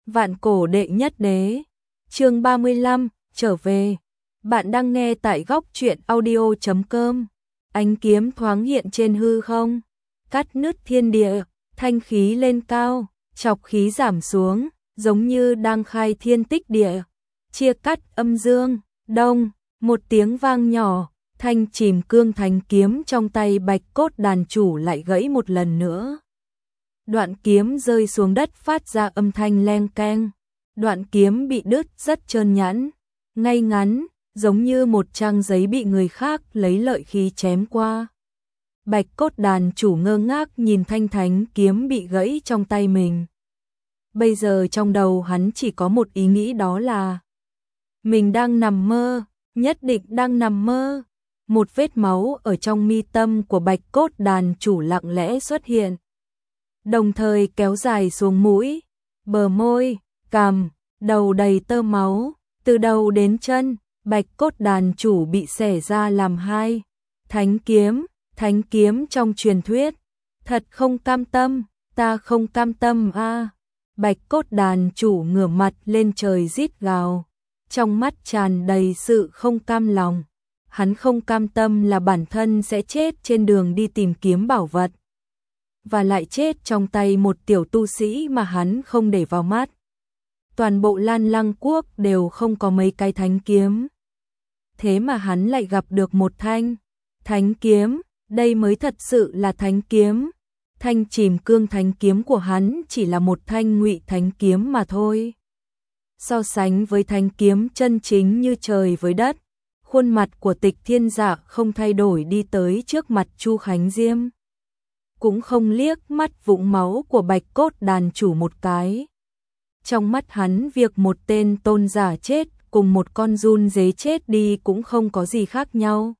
Vạn cổ đệ nhất đế. Chương 35, trở về. Bạn đang nghe tại góc truyện audio.com. Ánh kiếm thoáng hiện trên hư không, cắt nứt thiên địa, thanh khí lên cao, chọc khí giảm xuống, giống như đang khai thiên tích địa, chia cắt âm dương, đông, một tiếng vang nhỏ, thanh chìm cương thánh kiếm trong tay Bạch Cốt đàn chủ lại gãy một lần nữa. Đoạn kiếm rơi xuống đất phát ra âm thanh leng keng, đoạn kiếm bị đứt rất trơn nhẵn, ngay ngắn, giống như một trang giấy bị người khác lấy lợi khí chém qua. Bạch Cốt đàn chủ ngơ ngác nhìn thanh thánh kiếm bị gãy trong tay mình. Bây giờ trong đầu hắn chỉ có một ý nghĩ, đó là mình đang nằm mơ, nhất định đang nằm mơ. Một vết máu ở trong mi tâm của Bạch Cốt đàn chủ lặng lẽ xuất hiện, đồng thời kéo dài xuống mũi, bờ môi, cằm, đầu đầy tơ máu, từ đầu đến chân. Bạch Cốt đàn chủ bị xẻ ra làm hai. Thánh kiếm trong truyền thuyết. Thật không cam tâm, ta không cam tâm a. Bạch Cốt đàn chủ ngửa mặt lên trời rít gào, trong mắt tràn đầy sự không cam lòng. Hắn không cam tâm là bản thân sẽ chết trên đường đi tìm kiếm bảo vật, và lại chết trong tay một tiểu tu sĩ mà hắn không để vào mắt. Toàn bộ Lan Lăng quốc đều không có mấy cái thánh kiếm, thế mà hắn lại gặp được một thanh thánh kiếm. Đây mới thật sự là thánh kiếm. Thanh chìm cương thánh kiếm của hắn chỉ là một thanh ngụy thánh kiếm mà thôi. So sánh với thánh kiếm chân chính như trời với đất, khuôn mặt của Tịch Thiên Dạ không thay đổi đi tới trước mặt Chu Khánh Diêm, cũng không liếc mắt vũng máu của Bạch Cốt đàn chủ một cái. Trong mắt hắn, việc một tên tôn giả chết cùng một con giun dế chết đi cũng không có gì khác nhau.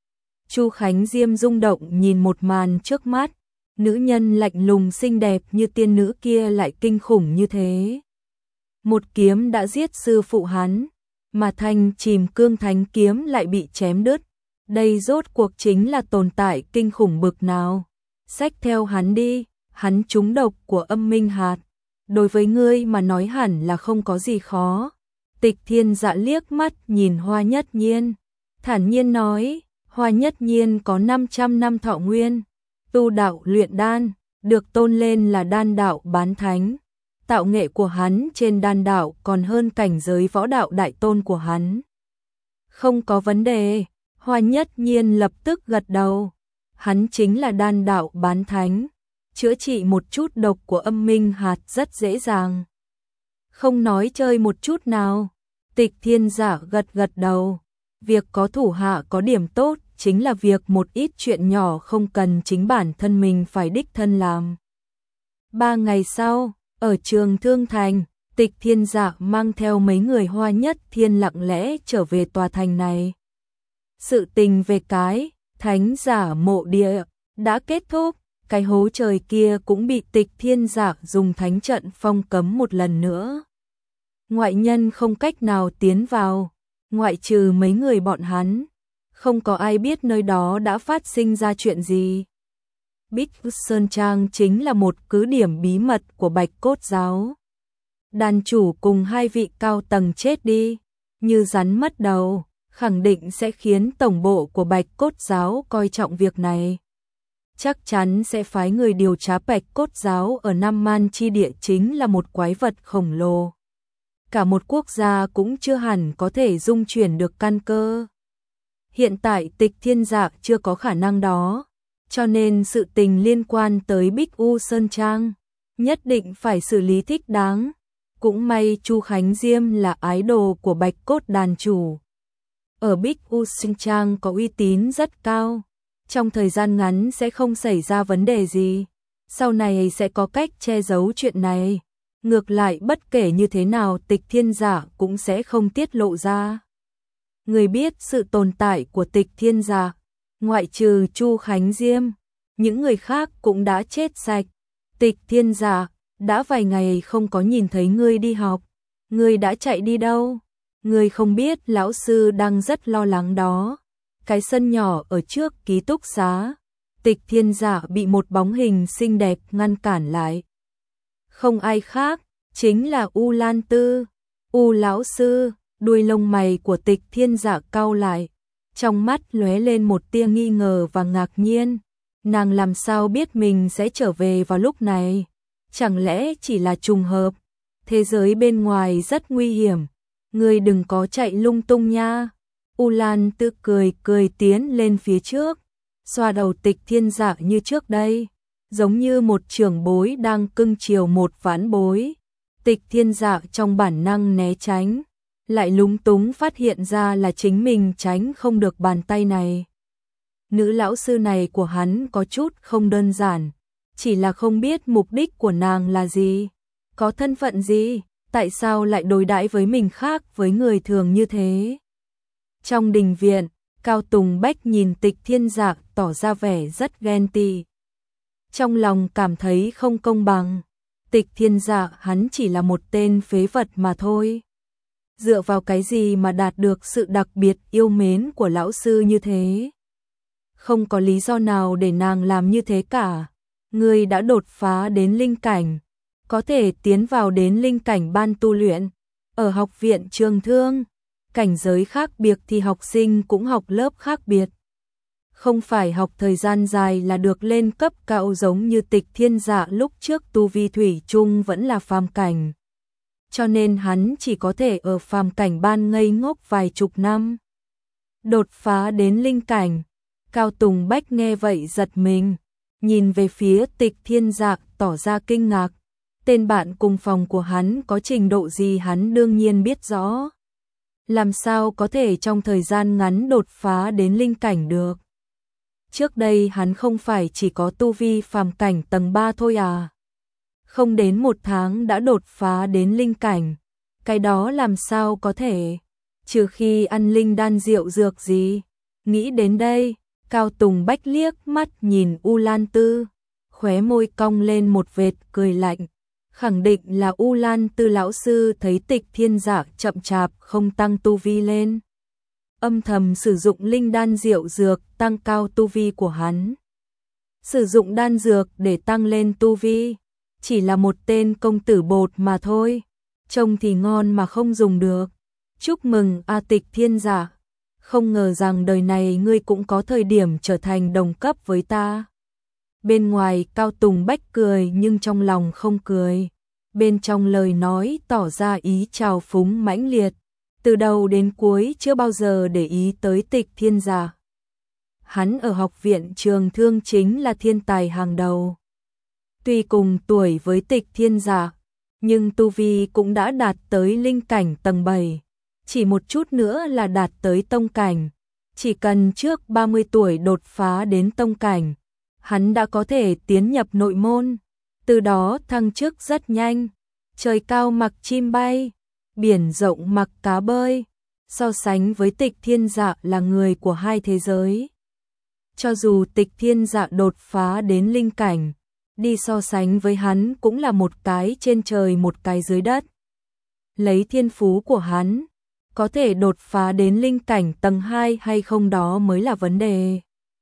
Chu Khánh Diêm rung động nhìn một màn trước mắt, nữ nhân lạnh lùng xinh đẹp như tiên nữ kia lại kinh khủng như thế. Một kiếm đã giết sư phụ hắn, mà thanh chìm cương thánh kiếm lại bị chém đứt. Đây rốt cuộc chính là tồn tại kinh khủng bực nào. Xách theo hắn đi, hắn trúng độc của âm minh hạt. Đối với ngươi mà nói hẳn là không có gì khó. Tịch Thiên Dạ liếc mắt nhìn Hoa Nhất Nhiên, thản nhiên nói, Hoa Nhất Nhiên có 500 năm thọ nguyên, tu đạo luyện đan, được tôn lên là đan đạo bán thánh. Tạo nghệ của hắn trên đan đạo còn hơn cảnh giới võ đạo đại tôn của hắn. Không có vấn đề, Hoa Nhất Nhiên lập tức gật đầu. Hắn chính là đan đạo bán thánh, chữa trị một chút độc của âm minh hạt rất dễ dàng. Không nói chơi một chút nào. Tịch Thiên Giả gật đầu. Việc có thủ hạ có điểm tốt chính là việc một ít chuyện nhỏ không cần chính bản thân mình phải đích thân làm. 3 ngày sau, ở Trường Thương Thành, Tịch Thiên Dạ mang theo mấy người Hoa Nhất Thiên lặng lẽ trở về tòa thành này. Sự tình về cái thánh giả mộ địa đã kết thúc, cái hố trời kia cũng bị Tịch Thiên Dạ dùng thánh trận phong cấm một lần nữa. Ngoại nhân không cách nào tiến vào, ngoại trừ mấy người bọn hắn. Không có ai biết nơi đó đã phát sinh ra chuyện gì. Bích Sơn Trang chính là một cứ điểm bí mật của Bạch Cốt giáo. Đàn chủ cùng 2 vị cao tầng chết đi, như rắn mất đầu, khẳng định sẽ khiến tổng bộ của Bạch Cốt giáo coi trọng việc này. Chắc chắn sẽ phái người điều tra. Bạch Cốt giáo ở Nam Man chi địa chính là một quái vật khổng lồ. Cả một quốc gia cũng chưa hẳn có thể dung chuyển được căn cơ. Hiện tại Tịch Thiên Dạ chưa có khả năng đó, cho nên sự tình liên quan tới Bích U Sơn Trang nhất định phải xử lý thích đáng. Cũng may Chu Khánh Diêm là ái đồ của Bạch Cốt đàn chủ, ở Bích U Sơn Trang có uy tín rất cao, trong thời gian ngắn sẽ không xảy ra vấn đề gì. Sau này sẽ có cách che giấu chuyện này. Ngược lại bất kể như thế nào Tịch Thiên Dạ cũng sẽ không tiết lộ ra. Người biết sự tồn tại của Tịch Thiên Dạ, ngoại trừ Chu Khánh Diêm, những người khác cũng đã chết sạch. Tịch Thiên Dạ, đã vài ngày không có nhìn thấy ngươi đi học, ngươi đã chạy đi đâu? Ngươi không biết lão sư đang rất lo lắng đó. Cái sân nhỏ ở trước ký túc xá, Tịch Thiên Dạ bị một bóng hình xinh đẹp ngăn cản lại. Không ai khác, chính là U Lan Tư. U lão sư, đuôi lông mày của Tịch Thiên Dạ cau lại, trong mắt lóe lên một tia nghi ngờ và ngạc nhiên. Nàng làm sao biết mình sẽ trở về vào lúc này? Chẳng lẽ chỉ là trùng hợp? Thế giới bên ngoài rất nguy hiểm, ngươi đừng có chạy lung tung nha. U Lan Tư cười cười tiến lên phía trước, xoa đầu Tịch Thiên Dạ như trước đây, giống như một trưởng bối đang cưng chiều một vãn bối. Tịch Thiên Dạ trong bản năng né tránh, lại lúng túng phát hiện ra là chính mình tránh không được bàn tay này. Nữ lão sư này của hắn có chút không đơn giản, chỉ là không biết mục đích của nàng là gì, có thân phận gì, tại sao lại đối đãi với mình khác với người thường như thế. Trong đình viện, Cao Tùng Bách nhìn Tịch Thiên Dạ tỏ ra vẻ rất ghen tị. Trong lòng cảm thấy không công bằng, Tịch Thiên Dạ hắn chỉ là một tên phế vật mà thôi. Dựa vào cái gì mà đạt được sự đặc biệt yêu mến của lão sư như thế? Không có lý do nào để nàng làm như thế cả. Ngươi đã đột phá đến linh cảnh, có thể tiến vào đến linh cảnh ban tu luyện. Ở học viện Trường Thương, cảnh giới khác biệt thì học sinh cũng học lớp khác biệt. Không phải học thời gian dài là được lên cấp cao giống như Tịch Thiên Dạ lúc trước tu vi thủy chung vẫn là phàm cảnh. Cho nên hắn chỉ có thể ở phàm cảnh ban ngây ngốc vài chục năm. Đột phá đến linh cảnh, Cao Tùng Bách nghe vậy giật mình, nhìn về phía Tịch Thiên Dạ tỏ ra kinh ngạc. Tên bạn cùng phòng của hắn có trình độ gì hắn đương nhiên biết rõ. Làm sao có thể trong thời gian ngắn đột phá đến linh cảnh được? Trước đây hắn không phải chỉ có tu vi phàm cảnh tầng 3 thôi à? Không đến 1 tháng đã đột phá đến linh cảnh, cái đó làm sao có thể? Trừ khi ăn linh đan rượu dược gì. Nghĩ đến đây, Cao Tùng Bách liếc mắt nhìn U Lan Tư, khóe môi cong lên một vệt cười lạnh. Khẳng định là U Lan Tư lão sư thấy Tịch Thiên Dạ chậm chạp không tăng tu vi lên, âm thầm sử dụng linh đan rượu dược tăng cao tu vi của hắn. Sử dụng đan dược để tăng lên tu vi, chỉ là một tên công tử bột mà thôi, trông thì ngon mà không dùng được. Chúc mừng A Tịch Thiên Dạ, không ngờ rằng đời này ngươi cũng có thời điểm trở thành đồng cấp với ta. Bên ngoài Cao Tùng Bách cười nhưng trong lòng không cười, bên trong lời nói tỏ ra ý trào phúng mãnh liệt, từ đầu đến cuối chưa bao giờ để ý tới Tịch Thiên Dạ. Hắn ở học viện Trường Thương chính là thiên tài hàng đầu. Tuy cùng tuổi với Tịch Thiên Dạ, nhưng tu vi cũng đã đạt tới linh cảnh tầng 7, chỉ một chút nữa là đạt tới tông cảnh. Chỉ cần trước 30 tuổi đột phá đến tông cảnh, hắn đã có thể tiến nhập nội môn, từ đó thăng chức rất nhanh. Trời cao mặc chim bay, biển rộng mặc cá bơi, so sánh với Tịch Thiên Dạ là người của hai thế giới. Cho dù Tịch Thiên Dạ đột phá đến linh cảnh, đi so sánh với hắn cũng là một cái trên trời một cái dưới đất. Lấy thiên phú của hắn, có thể đột phá đến linh cảnh tầng 2 hay không đó mới là vấn đề.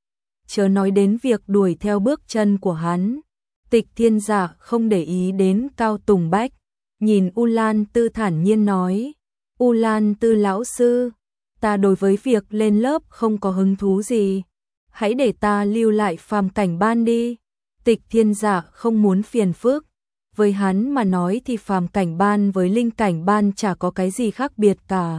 Chớ nói đến việc đuổi theo bước chân của hắn. Tịch Thiên Dạ không để ý đến Cao Tùng Bách, nhìn U Lan Tư thản nhiên nói: U Lan Tư lão sư, ta đối với việc lên lớp không có hứng thú gì, hãy để ta lưu lại phàm cảnh ban đi. Tịch Thiên Dạ không muốn phiền phức, với hắn mà nói thì phàm cảnh ban với linh cảnh ban chả có cái gì khác biệt cả.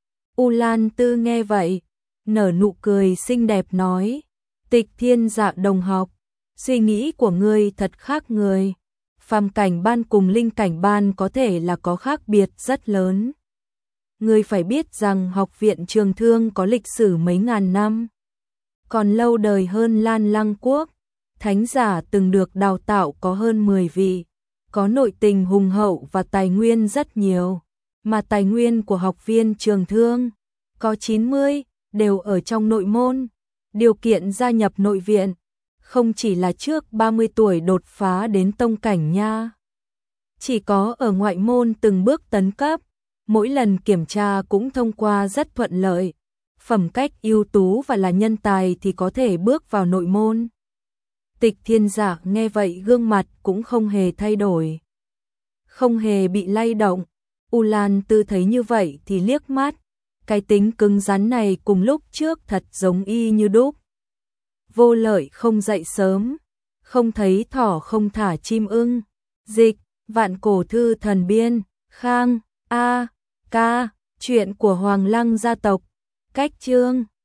U Lan Tư nghe vậy, nở nụ cười xinh đẹp nói: Tịch Thiên Dạ đồng học, suy nghĩ của ngươi thật khác người. Phàm cảnh ban cùng linh cảnh ban có thể là có khác biệt rất lớn. Ngươi phải biết rằng học viện Trường Thương có lịch sử mấy ngàn năm, còn lâu đời hơn Lan Lăng Quốc. Thánh giả từng được đào tạo có hơn 10 vị, có nội tình hùng hậu và tài nguyên rất nhiều, mà tài nguyên của học viên Trường Thương có 90 đều ở trong nội môn. Điều kiện gia nhập nội viện không chỉ là trước 30 tuổi đột phá đến tông cảnh nha. Chỉ có ở ngoại môn từng bước tấn cấp, mỗi lần kiểm tra cũng thông qua rất thuận lợi, phẩm cách ưu tú và là nhân tài thì có thể bước vào nội môn. Tịch Thiên Dạ nghe vậy gương mặt cũng không hề thay đổi. không hề bị lay động. U Lan Tư thấy như vậy thì liếc mắt, cái tính cứng rắn này cùng lúc trước thật giống y như đúc. Vô Lợi không dậy sớm, không thấy thỏ không thả chim ưng. Dịch, Vạn Cổ Thư Thần Biên, Khang, A, Ca, chuyện của Hoàng Lăng gia tộc. Cách chương